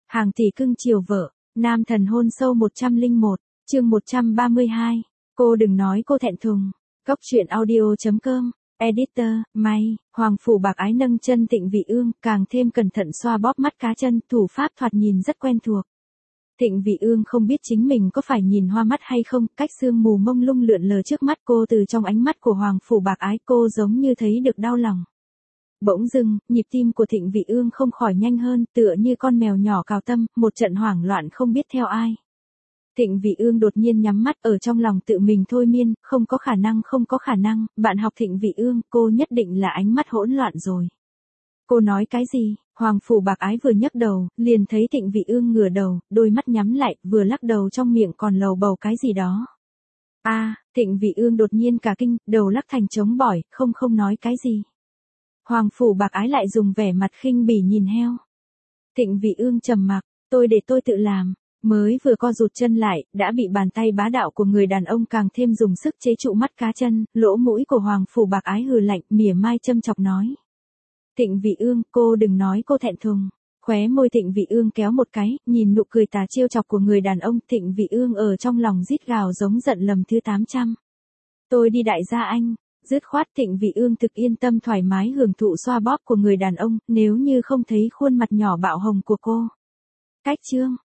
Hàng tỷ cưng chiều vợ, nam thần hôn sâu 101, chương 132. Cô đừng nói cô thẹn thùng. Cốc truyện audio.com, editor, May, Hoàng Phủ Bạc Ái nâng chân Thịnh Vị Ương, càng thêm cẩn thận xoa bóp mắt cá chân, thủ pháp thoạt nhìn rất quen thuộc. Thịnh Vị Ương không biết chính mình có phải nhìn hoa mắt hay không, cách sương mù mông lung lượn lờ trước mắt cô, từ trong ánh mắt của Hoàng Phủ Bạc Ái cô giống như thấy được đau lòng. Bỗng dưng, nhịp tim của Thịnh Vị Ương không khỏi nhanh hơn, tựa như con mèo nhỏ cào tâm, một trận hoảng loạn không biết theo ai. Thịnh Vị Ương đột nhiên nhắm mắt, ở trong lòng tự mình thôi miên, không có khả năng, bạn học Thịnh Vị Ương, cô nhất định là ánh mắt hỗn loạn rồi. Cô nói cái gì? Hoàng Phủ Bạc Ái vừa nhấc đầu, liền thấy Thịnh Vị Ương ngửa đầu, đôi mắt nhắm lại, vừa lắc đầu trong miệng còn lầu bầu cái gì đó. Thịnh Vị Ương đột nhiên cả kinh, đầu lắc thành trống bỏi, không nói cái gì. Hoàng Phủ Bạc Ái lại dùng vẻ mặt khinh bỉ nhìn heo. Thịnh Vị Ương trầm mặc, để tôi tự làm. Mới vừa co rụt chân lại, đã bị bàn tay bá đạo của người đàn ông càng thêm dùng sức chế trụ mắt cá chân, lỗ mũi của Hoàng Phủ Bạc Ái hừ lạnh, mỉa mai châm chọc nói. Thịnh Vị Ương, cô đừng nói cô thẹn thùng. Khóe môi Thịnh Vị Ương kéo một cái, nhìn nụ cười tà trêu chọc của người đàn ông, Thịnh Vị Ương ở trong lòng rít gào giống giận lầm thứ 800. Tôi đi đại gia anh. Dứt khoát Thịnh Vị Ương thực yên tâm thoải mái hưởng thụ xoa bóp của người đàn ông, nếu như không thấy khuôn mặt nhỏ bạo hồng của cô. Cách chương